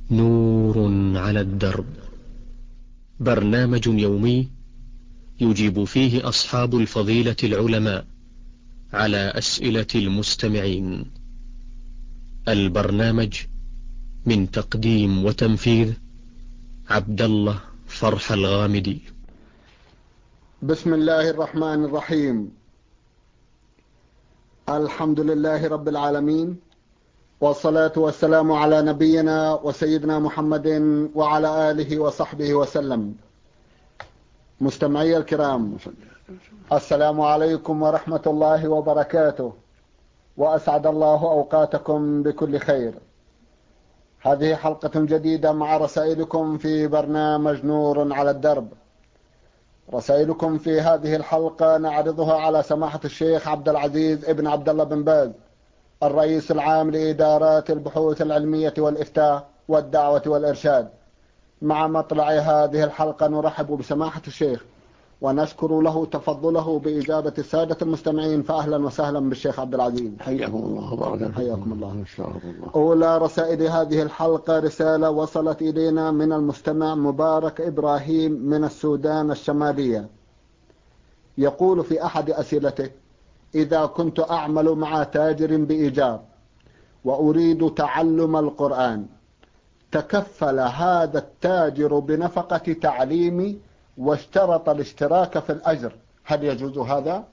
نور على الدرب، برنامج يومي يجيب فيه أصحاب الفضيلة العلماء على أسئلة المستمعين. البرنامج من تقديم وتنفيذ عبد الله فرح الغامدي. بسم الله الرحمن الرحيم. الحمد لله رب العالمين، والصلاة والسلام على نبينا وسيدنا محمد وعلى آله وصحبه وسلم. مستمعي الكرام، السلام عليكم ورحمة الله وبركاته، وأسعد الله أوقاتكم بكل خير. هذه حلقة جديدة مع رسائلكم في برنامج نور على الدرب. رسائلكم في هذه الحلقة نعرضها على سماحة الشيخ عبد العزيز ابن عبد الله بن باز، الرئيس العام لإدارات البحوث العلمية والإفتاء والدعوة والإرشاد. مع مطلع هذه الحلقة نرحب بسماحة الشيخ ونشكر له تفضله بإجابة السادة المستمعين، فأهلا وسهلا بالشيخ عبد العزيز. حياكم الله وبارك حياكم الله. إن شاء الله. أولى رسائل هذه الحلقة رسالة وصلت إلينا من المستمع مبارك إبراهيم من السودان الشمالية. يقول في أحد أسئلته: إذا كنت أعمل مع تاجر بإيجار وأريد تعلم القرآن، تكفل هذا التاجر بنفقة تعليمي واشترط الاشتراك في الأجر، هل يجوز هذا؟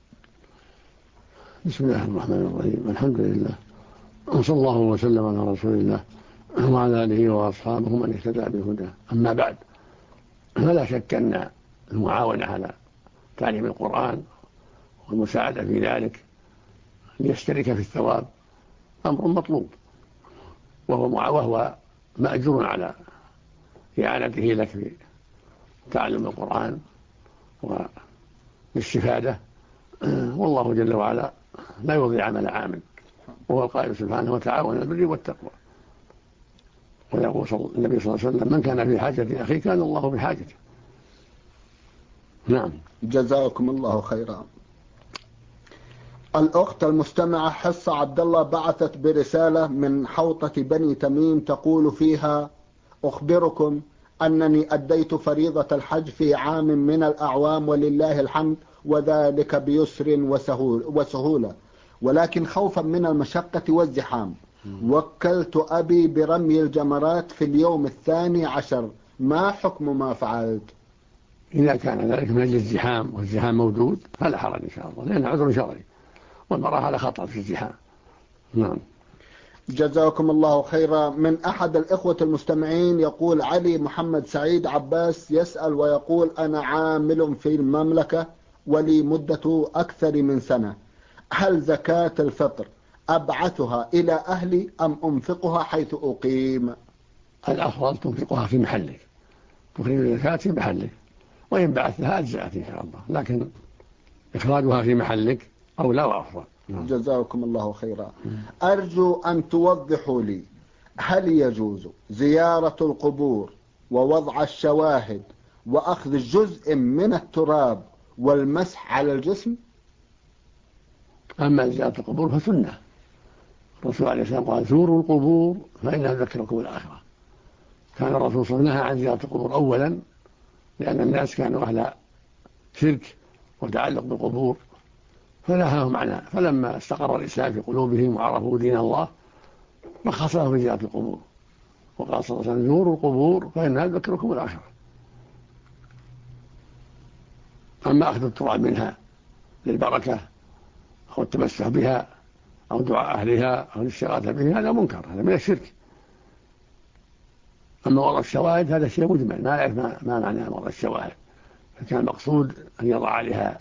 بسم الله الرحمن الرحيم. الحمد لله، وصلى الله وسلم على رسول الله وعلى آله وأصحابه من اهتدى بهداه. أما بعد، فلا شك أن المعاونة على تعليم القرآن والمساعدة في ذلك ليشترك في الثواب أمر مطلوب، وهو مأجور على إعانته لك في تعلم القرآن والاستفادة. والله جل وعلا لا يضيع عمل عامل، وهو القائل سبحانه: وتعاونوا على البر والتقوى. ويقول النبي صلى الله عليه وسلم: من كان في حاجة أخيه كان الله في حاجته. نعم. جزاكم الله خيرا. الأخت المستمعة حصة عبد الله بعثت برسالة من حوطة بني تميم تقول فيها: أخبركم أنني أديت فريضة الحج في عام من الأعوام ولله الحمد، وذلك بيسر وسهولة، ولكن خوفا من المشقة والزحام وكلت أبي برمي الجمرات في اليوم 12. ما حكم ما فعلت؟ إذا كان ذلك من أجل الزحام والزحام موجود فلا حرج إن شاء الله، لأنه عذر شرعي، والمرأة على خطر في الزحام. نعم. جزاكم الله خيرا. من أحد الإخوة المستمعين يقول علي محمد سعيد عباس يسأل ويقول: أنا عامل في المملكة ولي مدة أكثر من سنة، هل زكاة الفطر أبعثها إلى أهلي أم أنفقها حيث أقيم؟ الأفضل تنفقها في محلك، تخرج الزكاة في محلك، وإن بعثتها أجزأت إن شاء الله، لكن إخراجها في محلك أولى وأفضل. جزاكم الله خيرا. أرجو أن توضحوا لي، هل يجوز زيارة القبور ووضع الشواهد وأخذ جزء من التراب والمسح على الجسم؟ أما زيارة القبور فسنة، الرسول عليه السلام قال: زوروا القبور فإنها تذكركم الآخرة. كان الرسول صلى الله عليه وسلم نهى عن زيارة القبور أولا لأن الناس كانوا أهل شرك وتعلق بالقبور، فنهاهم عنها. فلما استقر الإسلام في قلوبهم وعرفوا دين الله رخص لهم في زيارة القبور، وقال صلى الله عليه وسلم: زوروا القبور فإنها تذكركم الآخرة. أما أخذ التراب منها للبركة أو التمسح بها أو دعاء أهلها أو الاستغاثة به هذا منكر، هذا من الشرك. أما وضع الشواهد هذا شيء مجمل، ما يعرف ما معنى وضع الشواهد، فكان المقصود أن يضع عليها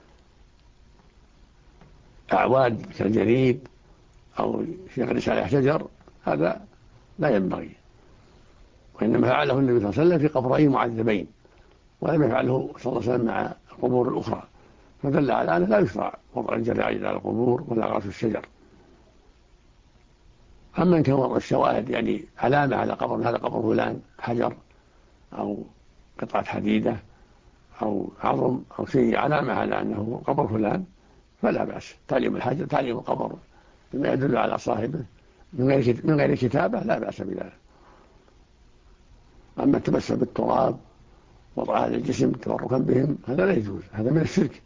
أعواد كالجريد أو يغرس عليها شجر، هذا لا ينبغي، وإنما فعله النبي صلى الله عليه وسلم في قبرين معذبين، ولم يفعله صلى الله عليه وسلم مع القبور الأخرى، فدل على أنه لا يشرع وضع الجرائد على القبور ولا غرس الشجر. أما إن كان وضع الشواهد يعني علامة على قبر، هذا قبر فلان، حجر أو قطعة حديدة أو عظم أو شيء علامة على أنه قبر فلان، فلا بأس. تعليم الحجر تعليم القبر بما يدل على صاحبه من غير كتابة لا بأس بذلك. أما التمسح بالتراب وضع على الجسم تبركا بهم هذا لا يجوز، هذا من الشرك.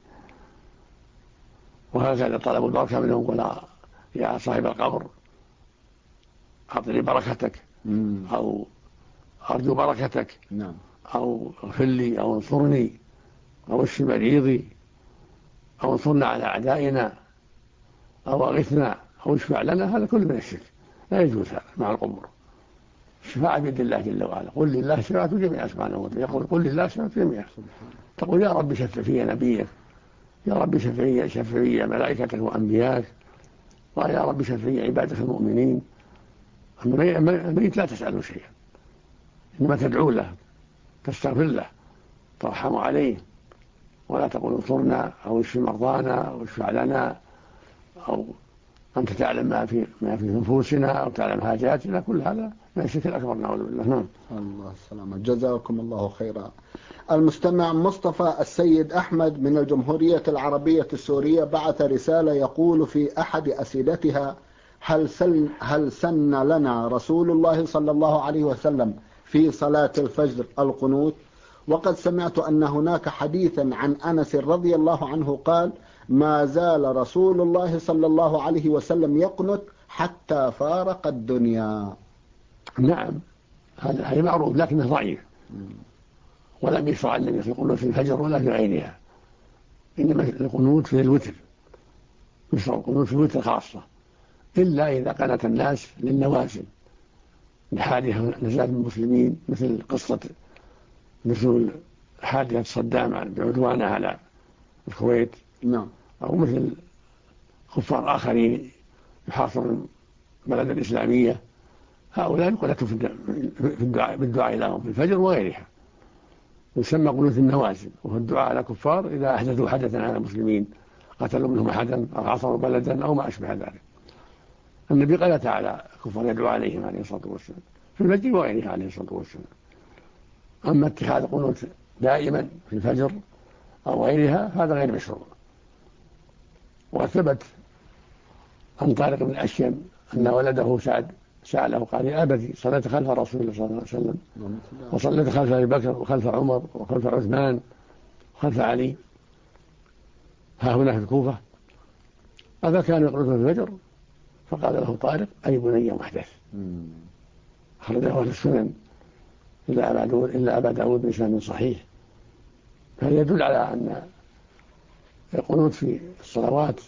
وهكذا طلب البركة منهم قل يا صاحب القبر أعطني بركتك أو أرجو بركتك أو اغفر لي أو انصرني أو اشف مريضي أو انصرنا على أعدائنا أو أغثنا أو اشفع لنا، هذا كله من الشرك لا يجوز هذا مع القبور. الشفاعة بيد الله جل وعلا، قل لله الشفاعة جميعا سبحانه وتعالى، يقول قل لله الشفاعة جميعا، تقول يا رب شفع في نبيك، يا رب شفع في ملائكتك وأنبياك، ويا رب شفع في عبادك المؤمنين. الميت لا تسأله شيئا، إنما تدعو له تستغفر له ترحم عليه، ولا تقول انصرنا أو اشف مرضانا أو اشفع لنا أو أنت تعلم ما في نفوسنا أو تعلم حاجاتنا، كل هذا من الشرك الأكبر نعوذ بالله. نعم. الله السلامة، جزاكم الله خيرا. المستمع مصطفى السيد أحمد من الجمهورية العربية السورية بعث رسالة يقول في أحد أسئلتها: هل سن لنا رسول الله صلى الله عليه وسلم في صلاة الفجر القنوت؟ وقد سمعت أن هناك حديثا عن أنس رضي الله عنه قال: ما زال رسول الله صلى الله عليه وسلم يقنت حتى فارق الدنيا. نعم، هذا معروف لكنه ضعيف، ولم يشرع النبي في القنوت في الفجر ولا في غيرها، إنما القنوت في الوتر، يشرع القنوت في الوتر خاصة، إلا إذا قنت الناس للنوازل لحادثة نزال المسلمين، مثل حادثة صدام بعدوانه على الكويت، أو مثل كفار آخرين يحاصرون البلد الإسلامية، هؤلاء يقنتوا بالدعاء لهم في الفجر وغيرها، يسمى قنوت النوازل، وهو الدعاء على كفار إذا أحدثوا حدثا على المسلمين، قتلوا منهم أحدا أو عصروا بلدا أو ما أشبه ذلك. النبي قنت على كفار يدعو عليهم عليه الصلاة والسلام في الفجر وغيرها عليه الصلاة والسلام. أما اتخاذ قنوت دائما في الفجر أو غيرها هذا غير مشروع. وثبت عن طارق بن الأشيم أن ولده سعد سأله قال: يا أبتي صليت خلف رسول الله صلى الله عليه وسلم وصليت خلف أبي بكر وخلف عمر وخلف عثمان وخلف علي ها هنا في الكوفة، هذا كان يقنط في الفجر؟ فقال له طارق: أي بني محدث. أخرجه أهل السنن إلا أبا داود بإسناد صحيح. فهذا يدل على أن القنوت في الصلوات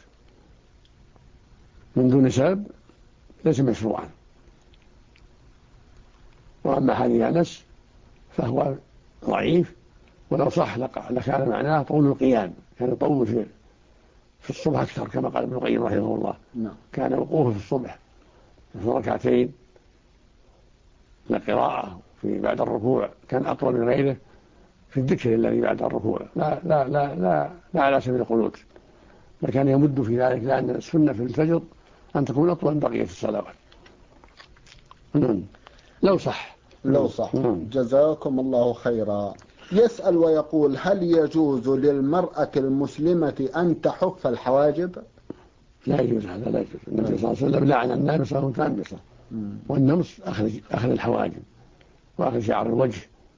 من دون سبب ليس مشروعا. وأما حديث أنس فهو ضعيف، ولو صح لكان معناه طول القيام، كان يطول في الصبح أكثر كما قال ابن القيم رحمه الله. كان وقوفه في الصبح في ركعتين لقراءة في بعد الركوع كان أطول من غيره في الذكر الذي بعد الركوع، لا على سبيل القنوت، لكان يمد في ذلك، لأن السنة في الفجر أن تكون أطول من بقية الصلوات. لو صح. جزاكم الله خيرا. يسأل ويقول: هل يجوز للمرأة المسلمة أن تحف الحواجب؟ لا يجوز هذا، لا يجوز. النبي صلى الله عليه وسلم لعن النامصة والمتنمصة، والنمص أخذ الحواجب وأخذ شعر الوجه،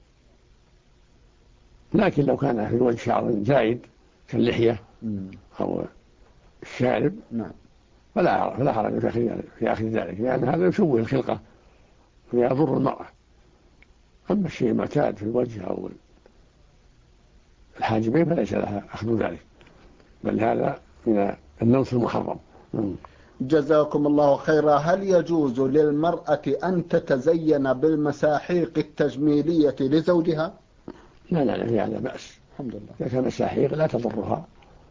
لكن لو كان في الوجه شعر زائد كاللحية أو الشارب فلا حرج في أخذ ذلك، لأن هذا يشوه الخلقة ويضر المرأة. أما الشيء المعتاد في الوجه أو الحاجبين فليس لها أخذ ذلك، بل هذا من النمص المحرم. جزاكم الله خيرا. هل يجوز للمرأة أن تتزين بالمساحيق التجميلية لزوجها؟ لا في هذا بأس، الحمد لله. إذا كان مساحيق لا تضرها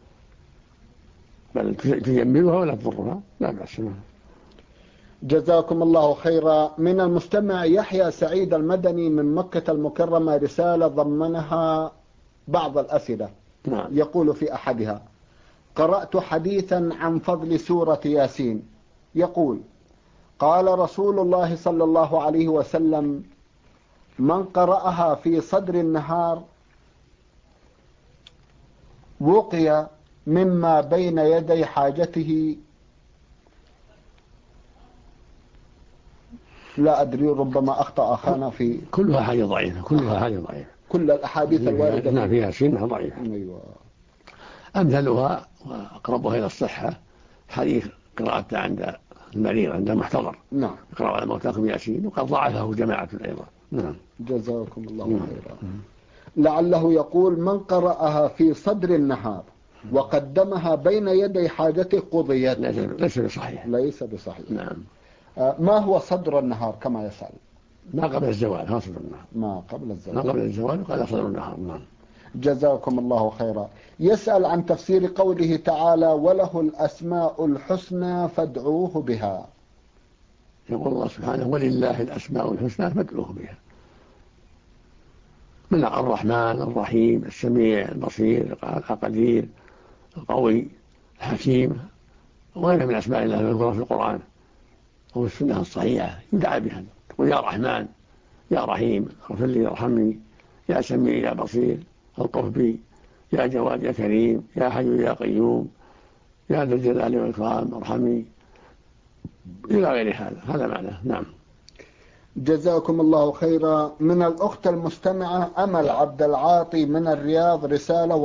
بل تجملها ولا تضرها، لا بأس. جزاكم الله خيرا. من المستمع يحيى سعيد المدني من مكة المكرمة رسالة ضمنها بعض الأسئلة. يقول في أحدها: قرأت حديثا عن فضل سورة ياسين، يقول: قال رسول الله صلى الله عليه وسلم: من قرأها في صدر النهار وقي مما بين يدي حاجته لا أدري، ربما أخطأ أخانا في كلها حديث ضعيفة، كلها حديث ضعيفة، كل الأحاديث الواردة فيها سنة ضعيفة. أيوة. أمثلها وأقربها إلى الصحة حديث قراءته عند المريض عند المحتضر، نعم، يقرأ على موتاكم ياسين، وقد ضعفه جماعة أيضا. نعم. جزاكم الله خيرا. لعله يقول: من قرأها في صدر النهار وقدمها بين يدي حاجته قضيت. ليس بصحيح. ليس بصحيح. نعم. ما هو صدر النهار كما يسأل؟ ما قبل الزوال، ها صدر النهار. ما قبل الزوال. ما قبل الزوال وقال صدر النهار. نعم. جزاكم الله خيرا. يسأل عن تفسير قوله تعالى: وله الأسماء الحسنى فادعوه بها. يقول الله سبحانه: ولله الأسماء الحسنى فادعوه بها. من الرحمن الرحيم السميع البصير القدير القوي الحكيم وغيرها من أسماء الله المذكورة في القرآن أو السنة الصحيحة، يدعى بها. تقول: يا رحمن، يا رحيم، اغفر لي ارحمني، يا سميع يا بصير الطف بي، يا جواد يا كريم، يا حي يا قيوم، يا ذا الجلال والإكرام ارحمني، إلى غير هذا معناه. نعم. جزاكم الله خيرا. من الأخت المستمعة أمل عبد العاطي من الرياض رسالة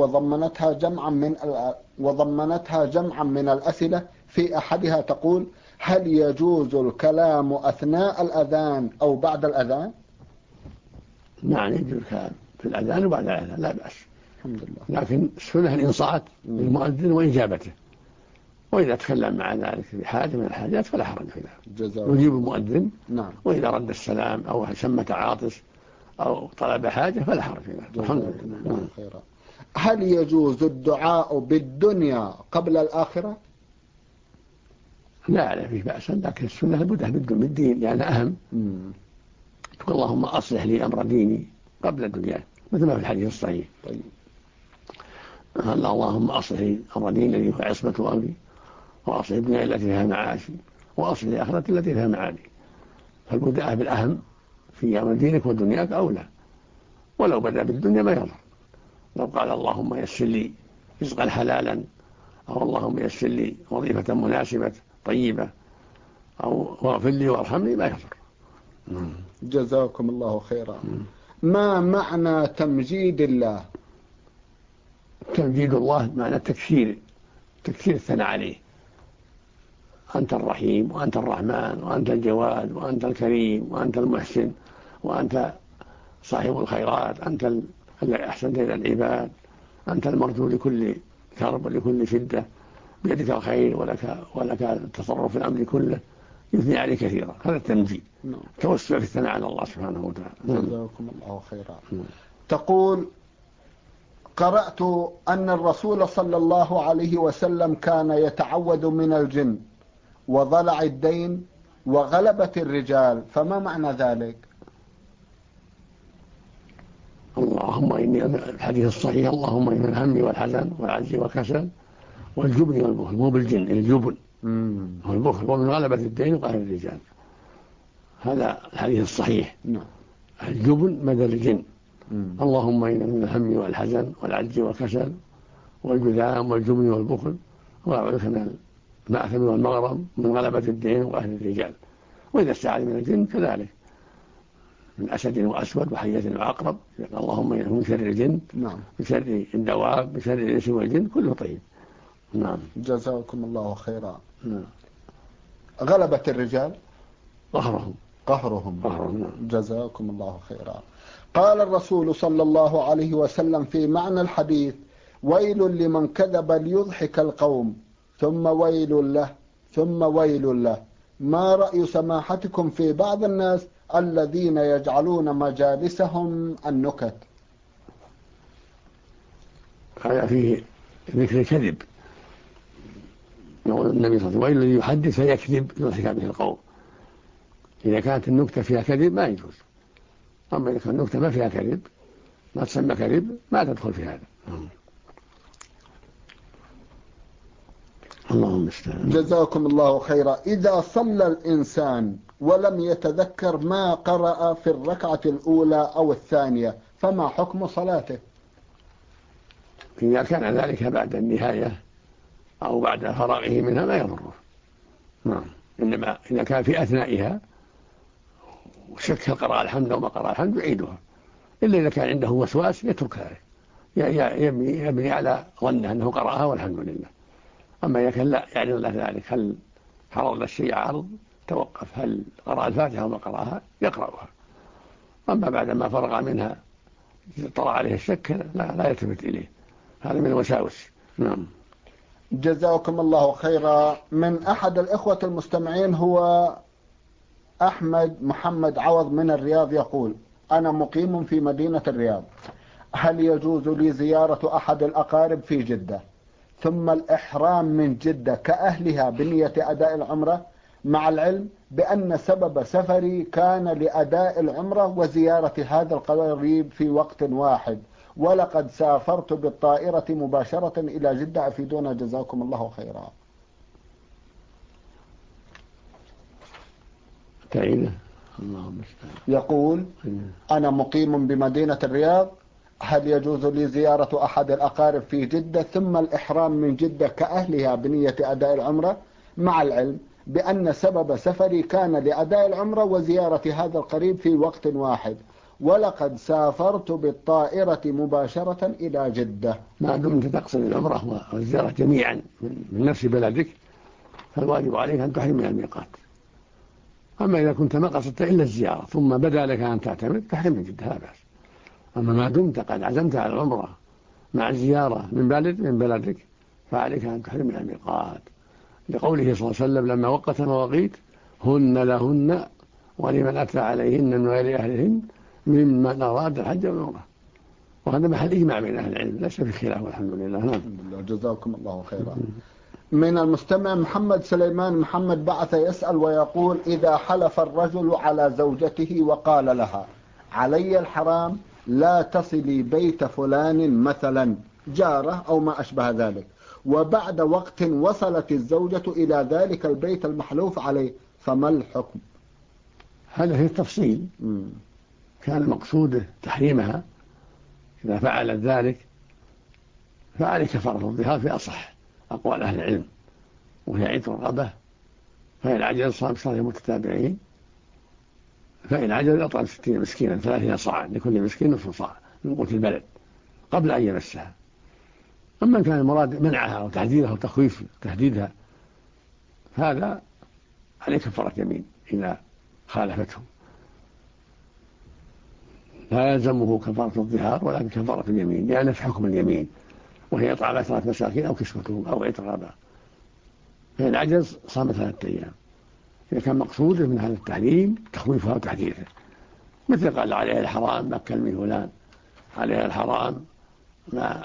وضمنتها جمعا من الأسئلة. في أحدها تقول: هل يجوز الكلام أثناء الأذان أو بعد الأذان؟ نعم، يجوز الكلام في الأذان وبعد الأذان، لا بأس. الحمد لله. لكن السنة الإنصات للمؤذن وإجابته، وإذا تكلم مع ذلك بحاجة من الحاجات فلا حرج في ذلك، يجيب المؤذن. نعم. وإذا رد السلام أو شمت عاطس أو طلب حاجة فلا حرج في ذلك. الحمد لله. خيرا. هل يجوز الدعاء بالدنيا قبل الآخرة؟ لا فيه بأس، لكن السنة لابد بالدين لأنها أهم. تقول: اللهم أصلح لي أمر ديني قبل الدنيا، مثل ما في الحديث الصحيح. طيب. اللهم أصلح لي أمر ديني الذي هو عصمة أمري، وأصلح الدنيا التي فيها معاشي، وأصلح الآخرة التي فيها معادي. فالبداء بالأهم في أمر دينك ودنياك أولى، ولو بدأ بالدنيا ما يضر. لو قال: اللهم يسر لي رزقا حلالا، أو اللهم يسر لي وظيفة مناسبة طيبة، أو واغفر لي وارحمني، ما يضر. جزاكم الله خيرا. ما معنى تمجيد الله؟ تمجيد الله معنى تكثير الثناء عليه. أنت الرحيم، وأنت الرحمن، وأنت الجواد، وأنت الكريم، وأنت المحسن، وأنت صاحب الخيرات، أنت الذي أحسنت إلى العباد، أنت المرجو لكل كرب ولكل شدة، بيدك الخير ولك التصرف في الأمر كله، يثني عليه كثيرا. هذا التمجيد، توسع في الثناء على الله سبحانه وتعالى. جزاكم الله خيرا. تقول: قرأت أن الرسول صلى الله عليه وسلم كان يتعوذ من الجن وضلع الدين وغلبة الرجال، فما معنى ذلك؟ اللهم إني، الحديث الصحيح: اللهم إن الهم والحزن والعجز والكسل والجبن والبخل. مو بالجن، الجبن هو البخل، ومن غلبة الدين وقهر الرجال. هذا الحديث الصحيح. الجبن بدل الجن. اللهم إن من الهم والحزن والعجز والكسل والجذام والجبن والبخل، وأعوذ بك من المأثم والمغرم، من غلبة الدين وقهر الرجال. وإذا استعاذ من الجن كذلك، من أسد وأسود وحية وعقرب. اللهم من شر الجن، من شر الدواب، من شر الإنس والجن، كله طيب. نعم. جزاكم الله خيرا. غلبة الرجال قهرهم. جزاكم الله خيرا. قال الرسول صلى الله عليه وسلم في معنى الحديث: ويل لمن كذب ليضحك القوم، ثم ويل له، ثم ويل له. ما رأي سماحتكم في بعض الناس الذين يجعلون مجالسهم النكت؟ هذا فيه ذكر الكذب. يقول النبي صلى الله عليه وسلم: ويل يحدث فيكذب يضحك به القوم. إذا كانت النكتة فيها كذب ما يجوز، أما إذا كانت النكتة ما فيها كذب، ما تسمى كذب، ما تدخل في هذا. اللهم استعان. جزاكم الله خيرا. إذا صلى الإنسان ولم يتذكر ما قرأ في الركعة الأولى أو الثانية، فما حكم صلاته؟ إذا كان ذلك بعد النهاية أو بعد فراغه منها ما يضره. نعم. إنما إذا كان في أثنائها وشك هل قرأ الحمد أو ما قرأ الحمد يعيدها، إلا إذا كان عنده وسواس يترك ذلك، يبني على ظنه أنه قرأها والحمد لله. أما إذا كان لا يعني الله ذلك، هل حرر الشيء عرض توقف، هل قرأ الفاتحة وما قرأها يقرأها. أما بعد ما فرغ منها طرأ عليه الشك لا يلتفت إليه، هذا من الوساوس. نعم. جزاكم الله خيرا. من أحد الإخوة المستمعين هو أحمد محمد عوض من الرياض يقول: أنا مقيم في مدينة الرياض، هل يجوز لي زيارة أحد الأقارب في جدة ثم الإحرام من جدة كأهلها بنية أداء العمرة، مع العلم بأن سبب سفري كان لأداء العمرة وزيارة هذا القريب في وقت واحد، ولقد سافرت بالطائرة مباشرة إلى جدة، أفيدونا جزاكم الله خيرا. يقول: أنا مقيم بمدينة الرياض، هل يجوز لي زيارة أحد الأقارب في جدة ثم الإحرام من جدة كأهلها بنية أداء العمرة، مع العلم بأن سبب سفري كان لأداء العمرة وزيارة هذا القريب في وقت واحد، ولقد سافرت بالطائرة مباشرة إلى جدة. ما دمت تقصد العمرة والزيارة جميعا من نفس بلدك فالواجب عليك أن تحرم من الميقات. أما إذا كنت ما قصدت إلا الزيارة ثم بدا لك أن تعتمد فاحرم من جدة لا بأس. أما ما دمت قد عزمت على العمرة مع الزيارة من بلدك فعليك أن تحرم من الميقات، لقوله صلى الله عليه وسلم لما وقت المواقيت: هن لهن ولمن أتى عليهن من غير أهلهن ممن أراد الحج والعمرة. وهذا محل إجماع بين أهل العلم، ليس في خلاف والحمد لله. الحمد لله، جزاكم الله خيرا. من المستمع محمد سليمان محمد بعث يسأل ويقول: إذا حلف الرجل على زوجته وقال لها علي الحرام لا تصلي بيت فلان مثلا جارة أو ما أشبه ذلك، وبعد وقت وصلت الزوجة إلى ذلك البيت المحلوف عليه، فما الحكم؟ هذا في التفصيل كان مقصوده تحريمها، إذا فعلت ذلك فعليه كفارة الظهار في أصح أقوال أهل العلم، وهي عتق رقبة، فإن عجز صام 3 متتابعين، فإن عجز أطعم 60 مسكينا 30 صاعا لكل مسكين نصف صاع من قوت البلد قبل أن يمسها. أما كان المراد منعها وتحديدها وتخويف تهديدها هذا عليه كفارة يمين إذا خالفته، لا يلزمه كفارة الظهار ولكن كفارة اليمين، لأن في حكم اليمين وهي إطعام 10 مساكين أو كسوتهم أو عتق رقبة. فإن عجز صام 3 أيام. إذا كان مقصوده من هذا التحريم تخويفها وتحديثها، مثل قال عليها الحرام ما كلمي فلان، عليها الحرام ما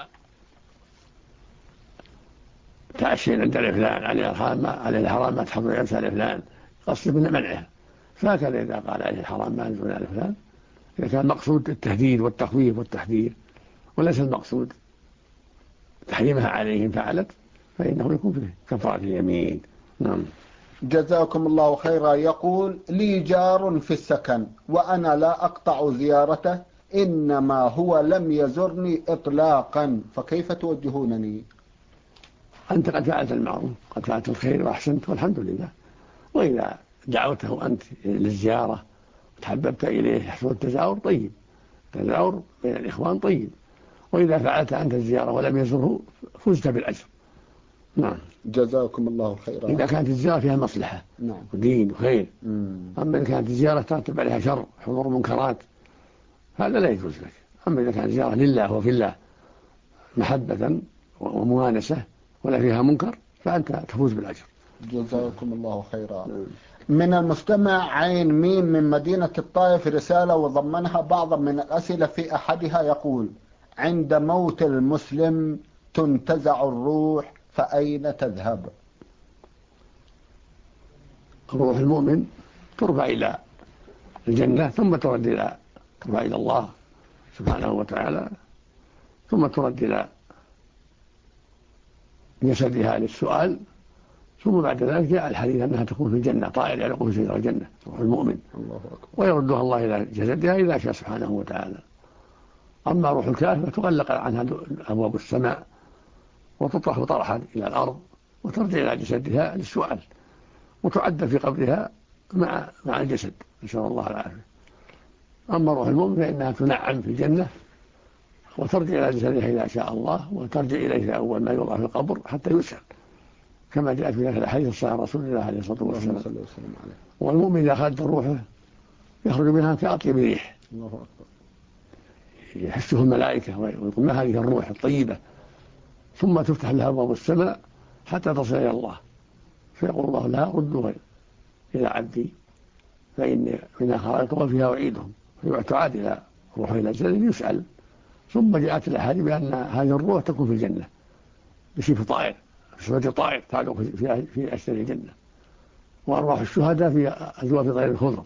تعشين عند فلان، عليها الحرام ما تحضر ينسى لفلان، قصد من منعها. فهكذا إذا قال عليه الحرام ما ينزل على فلان، إذا كان مقصود التهديد والتخويف والتحذير وليس المقصود تحريمها عليهم فعلت، فإنه يكون فيه كفارة اليمين. نعم. جزاكم الله خيرا. يقول: لي جار في السكن وأنا لا أقطع زيارته، إنما هو لم يزرني إطلاقا، فكيف توجهونني؟ أنت قد فعلت المعروف، قد فعلت الخير وأحسنت والحمد لله. وإذا دعوته أنت للزيارة وتحببت إليه يحصل التزاور طيب، التزاور بين الإخوان طيب. وإذا فعلت أنت الزيارة ولم يزره فزت بالأجر. نعم. جزاكم الله خيرا. إذا كانت الزيارة فيها مصلحة نعم ودين وخير. أما إذا كانت الزيارة ترتب عليها شر حضور منكرات هذا لا يجوز لك. أما إذا كانت الزيارة لله وفي الله محبة وموانسة ولا فيها منكر فأنت تفوز بالأجر. جزاكم الله خيرا. من المستمع عين ميم من مدينة الطائف رسالة وضمنها بعضا من الأسئلة، في أحدها يقول: عند موت المسلم تنتزع الروح فأين تذهب؟ روح المؤمن ترفع إلى الجنة ثم ترد إلى الله سبحانه وتعالى، ثم ترد إلى جسدها للسؤال، ثم بعد ذلك جاء الحديث أنها تكون في الجنة طائر يعلق في سدر الجنة روح المؤمن، الله أكبر. ويردها الله إلى جسدها إذا شاء سبحانه وتعالى. أما روح الكافر تغلق عنها أبواب السماء وتطرح طرحا إلى الأرض وترجع إلى جسدها للسؤال، وتعد في قبرها مع الجسد، نسأل الله العافية. أما روح المؤمن فإنها تنعم في الجنة وترجع إلى جسدها إذا شاء الله، وترجع إليه أول ما يوضع في القبر حتى يسأل، كما جاء في ذلك الحديث الصحيح عن رسول الله عليه الصلاة والسلام. والمؤمن إذا أخذت روحه يخرج منها كأطيب ريح يحسه الملائكة ويقول ما هذه الروح الطيبة، ثم تفتح لها أبواب السماء حتى تصل إلى الله، فيقول الله لها ردوها إلى عبدي فإني منها خلقتهم وفيها أعيدهم، تعاد إلى روحه إلى جسده يسأل. ثم جاءت الأحاديث بأن هذه الروح تكون في الجنة بصفة طائر، بصفة طائر تعلق في أشجار الجنة، وأرواح الشهداء في أجواف طير الخضر.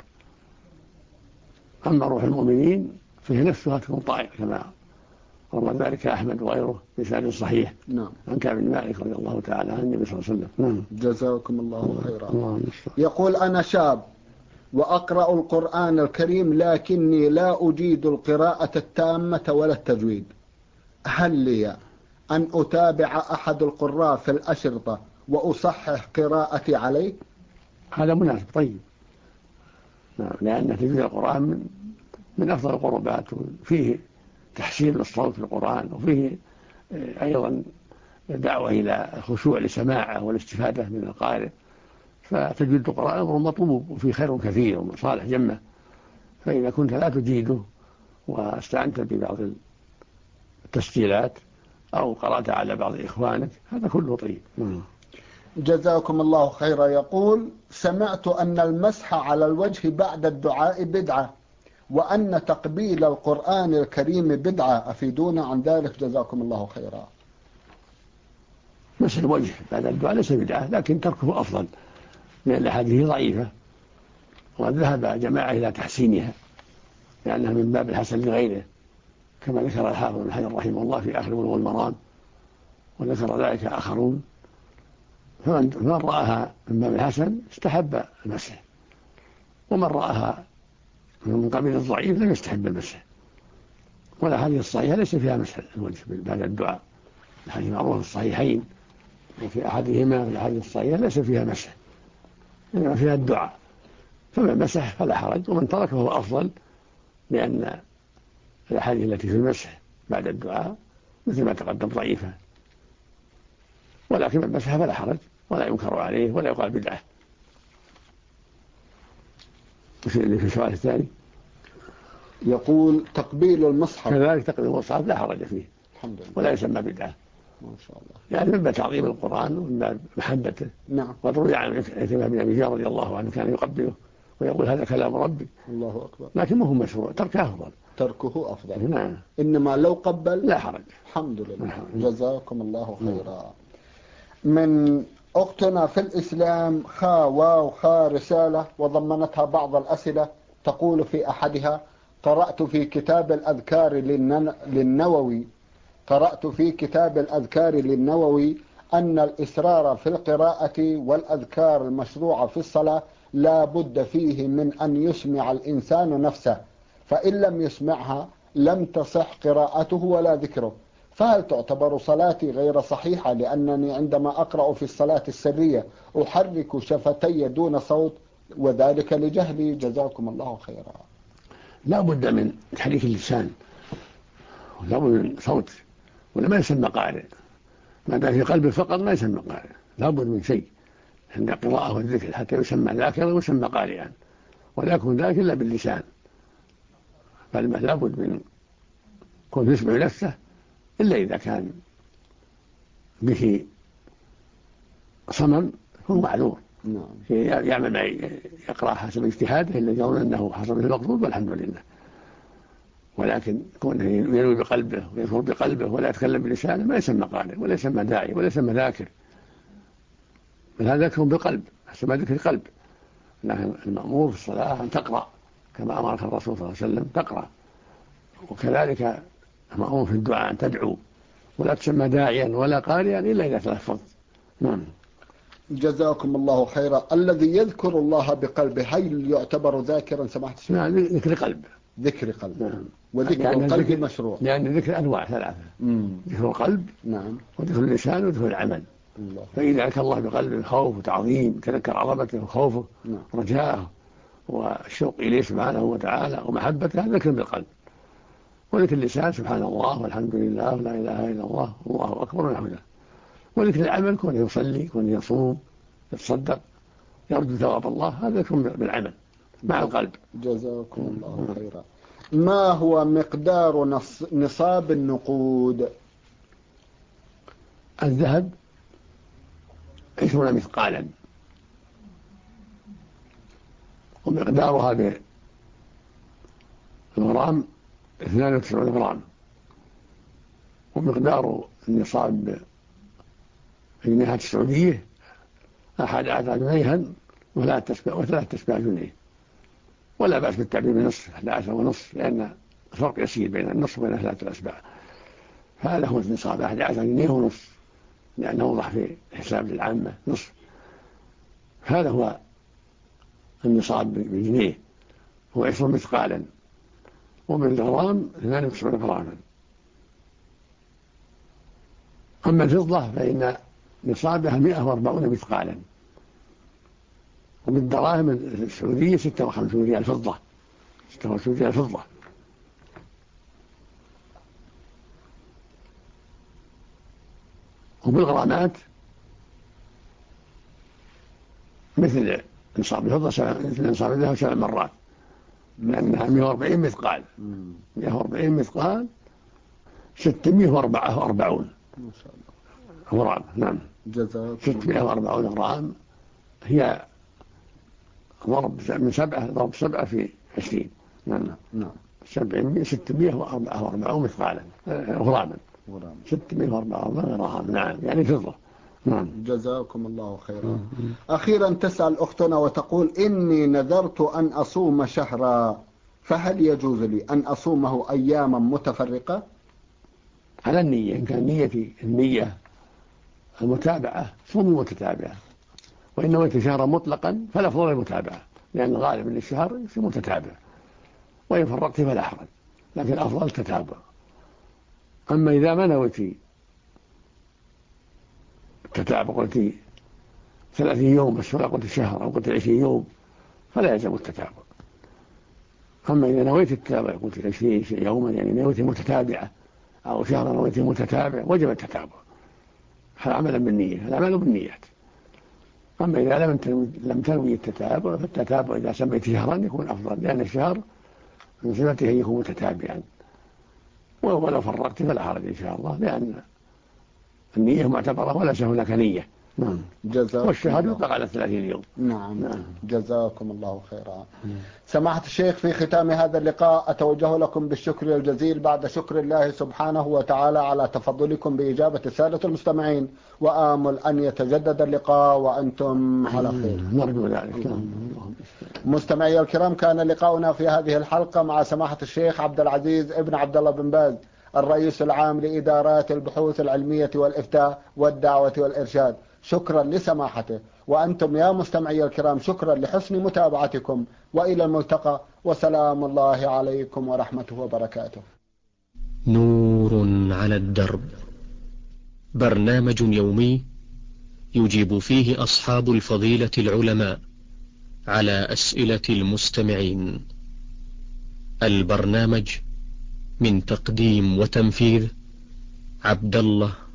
أما روح المؤمنين فهي نفسها تكون طائر كما روى ذلك أحمد وغيره بسند صحيح. نعم. عن كعب بن مالك رضي الله تعالى عن النبي صلى الله عليه وسلم. نعم. جزاكم الله خيرا. يقول أنا شاب وأقرأ القرآن الكريم لكني لا أجيد القراءة التامة ولا التجويد، هل لي أن أتابع أحد القراء في الأشرطة وأصحح قراءتي عليه؟ هذا مناسب طيب، لأن تجويد القرآن من أفضل القربات، فيه تحسين الصوت في القرآن، وفيه أيضا دعوة إلى الخشوع لسماعه والاستفادة من القارئ، فتجويد القرآن أمر مطلوب وفيه خير كثير ومصالح جمة. فإذا كنت لا تجيده واستعنت ببعض التسجيلات أو قرأت على بعض إخوانك هذا كله طيب. جزاكم الله خيرا. يقول سمعت أن المسح على الوجه بعد الدعاء بدعة، وأن تقبيل القرآن الكريم بدعة، أفيدونا عن ذلك جزاكم الله خيرا. مسح الوجه بعد الدعاء ليس بدعة، لكن تركه أفضل لأن الأحاديث ضعيفة، وذهب جماعة إلى تحسينها لأنها من باب الحسن لغيره، كما ذكر الحافظ بن حجر رحمه الله في آخر بلوغ المرام، وذكر ذلك آخرون. فمن رآها من باب الحسن استحب المسح، ومن رآها من قبيل الضعيف لم يستحب المسح. والأحاديث الصحيحة ليس فيها مسح الوجه بعد الدعاء، الحديث معروف في الصحيحين، وفي أحدهما في الأحاديث الصحيحة ليس فيها مسح إنما فيها الدعاء، فمن مسح فلا حرج، ومن ترك فهو أفضل، لأن الأحاديث التي في المسح بعد الدعاء مثل ما تقدم ضعيفة، ولكن من مسح فلا حرج ولا ينكر عليه ولا يقال بدعة. اللي في السؤال الثاني يقول تقبيل المصحف، كذلك تقبيل المصحف لا حرج فيه الحمد لله ولا يسمى بدعة ما شاء الله، يعني من باب تعظيم القرآن ومن باب محبته. نعم. وروي عن عكرمة بن أبي جهل رضي الله عنه كان يقبله ويقول هذا كلام ربي، الله أكبر، لكن ما هو مشروع، تركه أفضل. تركه أفضل. نعم. إنما لو قبل لا حرج. الحمد لله. جزاكم الله خيرا. من أختنا في الإسلام خا واو خا رسالة وضمنتها بعض الأسئلة، تقول في أحدها: قرأت في كتاب الأذكار للنووي أن الإصرار في القراءة والأذكار المشروعة في الصلاة لا بد فيه من أن يسمع الإنسان نفسه، فإن لم يسمعها لم تصح قراءته ولا ذكره، فهل تعتبر صلاتي غير صحيحة لأنني عندما أقرأ في الصلاة السرية أحرك شفتي دون صوت وذلك لجهلي؟ جزاكم الله خيرا. لا بد من تحريك اللسان ولا بد من صوت، ولا ما يسمى قارئ، ما دام في قلبه فقط ما يسمى قارئ، لا بد من شيء عند القراءة والذكر حتى يسمى ذاكرا ويسمى قارئا، ولا يكون ذاك إلا باللسان، بل لا بد من كون يسمع نفسه إلا إذا كان به صمم يكون معذور. يعمل ما يقرأ حسب اجتهاده إلا يرون أنه حسب المقصود والحمد لله، ولكن كونه ينوي بقلبه ويذكر بقلبه ولا يتكلم بلسانه ما يسمى قارئ ولا يسمى داعي ولا يسمى ذاكر، بل هذا يكون بالقلب حسب ما ذكر القلب. لكن المأمور في الصلاة أن تقرأ كما أمرك الرسول صلى الله عليه وسلم تقرأ، وكذلك المأمور في الدعاء أن تدعو ولا تسمى داعيا ولا قارئا إلا إذا تلفظت. نعم. جزاكم الله خيرا. الذي يذكر الله بقلبه هل يعتبر ذاكرا سماحة الشيخ؟ نعم، ذكر قلب. ذكر قلب. نعم. وذكر يعني القلب مشروع، لأن الذكر أنواع ثلاثة: ذكر القلب، نعم، وذكر اللسان، وذكر العمل. فإذا ذكر الله بقلب خوف وتعظيم تذكر عظمته وخوفه، نعم، رجاءه والشوق إليه سبحانه وتعالى ومحبته ذكر بالقلب، وذكر اللسان سبحان الله والحمد لله ولا إله إلا الله والله أكبر ونحو ذلك، وذكر العمل كونه يصلي كونه يصوم يتصدق يرجو ثواب الله، هذا يكون بالعمل مع القلب. جزاكم الله خيرا. ما هو مقدار نصاب النقود؟ الذهب 20 مثقالا، ومقدارها بالغرام 92 غرام، ومقدار النصاب في الجنيهات السعودية 11 جنيها وثلاث أسباع جنيه، ولا بأس بالتعبير بالنصف 11 ونصف، لأن الفرق يسير بين النصف وبين 3 أسباع، فهذا هو النصاب 11 جنيه ونصف، لأنه وضح في الحساب للعامة نصف، هذا هو النصاب بالجنيه، هو 20 مثقالا، وبالغرام 92 غراما. أما الفضة فإن نصابها 140 مثقالا، وبالدراهم السعودية 56 ريال فضة، 56 ريال فضة. وبالغرامات مثل نصاب الفضة مثل نصاب الذهب 7 مرات، لأنها 140 مثقال، 140 مثقال 644 ما شاء الله غرام. نعم، 640 غرام هي ضرب من 7 ضرب 7 في 20. نعم 644 مثقالا غراما، 644 غرام. نعم يعني فضة. نعم. جزاكم الله خيرا. أخيرا تسأل أختنا وتقول: إني نذرت أن أصوم شهرا، فهل يجوز لي أن أصومه أياما متفرقة؟ على النية، إن كان النية المتابعة صوم متتابعة، وإن نويت شهرا مطلقا فلا فضل المتابعة، لأن غالب من الشهر يصير متتابع، وإن فرقت فلا حرج، لكن الأفضل التتابع. أما إذا ما نويت التتابع، قلت 30 يوم بس ولا قلت شهر، أو قلت 20 يوم، فلا يلزم التتابع. أما إذا نويت التتابع قلت 20 يوما، يعني نويت متتابعة، أو شهرا نويت متتابع، وجب التتابع، هذا عملا بالنية، الأعمال بالنيات. أما إذا لم تنوي التتابع، فالتتابع إذا سميت شهرا يكون أفضل، لأن الشهر من صفته يكون متتابعا، ولو فرقت فلا حرج إن شاء الله، لأن النية معتبرة وليس هناك نية. نعم. والشهر يطلق على 30 يوم. نعم. جزاكم الله خيرا. سماحة الشيخ، في ختام هذا اللقاء أتوجه لكم بالشكر الجزيل بعد شكر الله سبحانه وتعالى على تفضلكم بإجابة السادة المستمعين، وآمل أن يتجدد اللقاء وأنتم على خير. نرجو ذلك. مستمعي الكرام، كان لقاؤنا في هذه الحلقة مع سماحة الشيخ عبد العزيز ابن عبد الله بن باز، الرئيس العام لإدارات البحوث العلمية والإفتاء والدعوة والإرشاد. شكرا لسماحته، وأنتم يا مستمعي الكرام شكرا لحسن متابعتكم، وإلى الملتقى، وسلام الله عليكم ورحمته وبركاته. نور على الدرب، برنامج يومي يجيب فيه أصحاب الفضيلة العلماء على أسئلة المستمعين. البرنامج من تقديم وتنفيذ عبد الله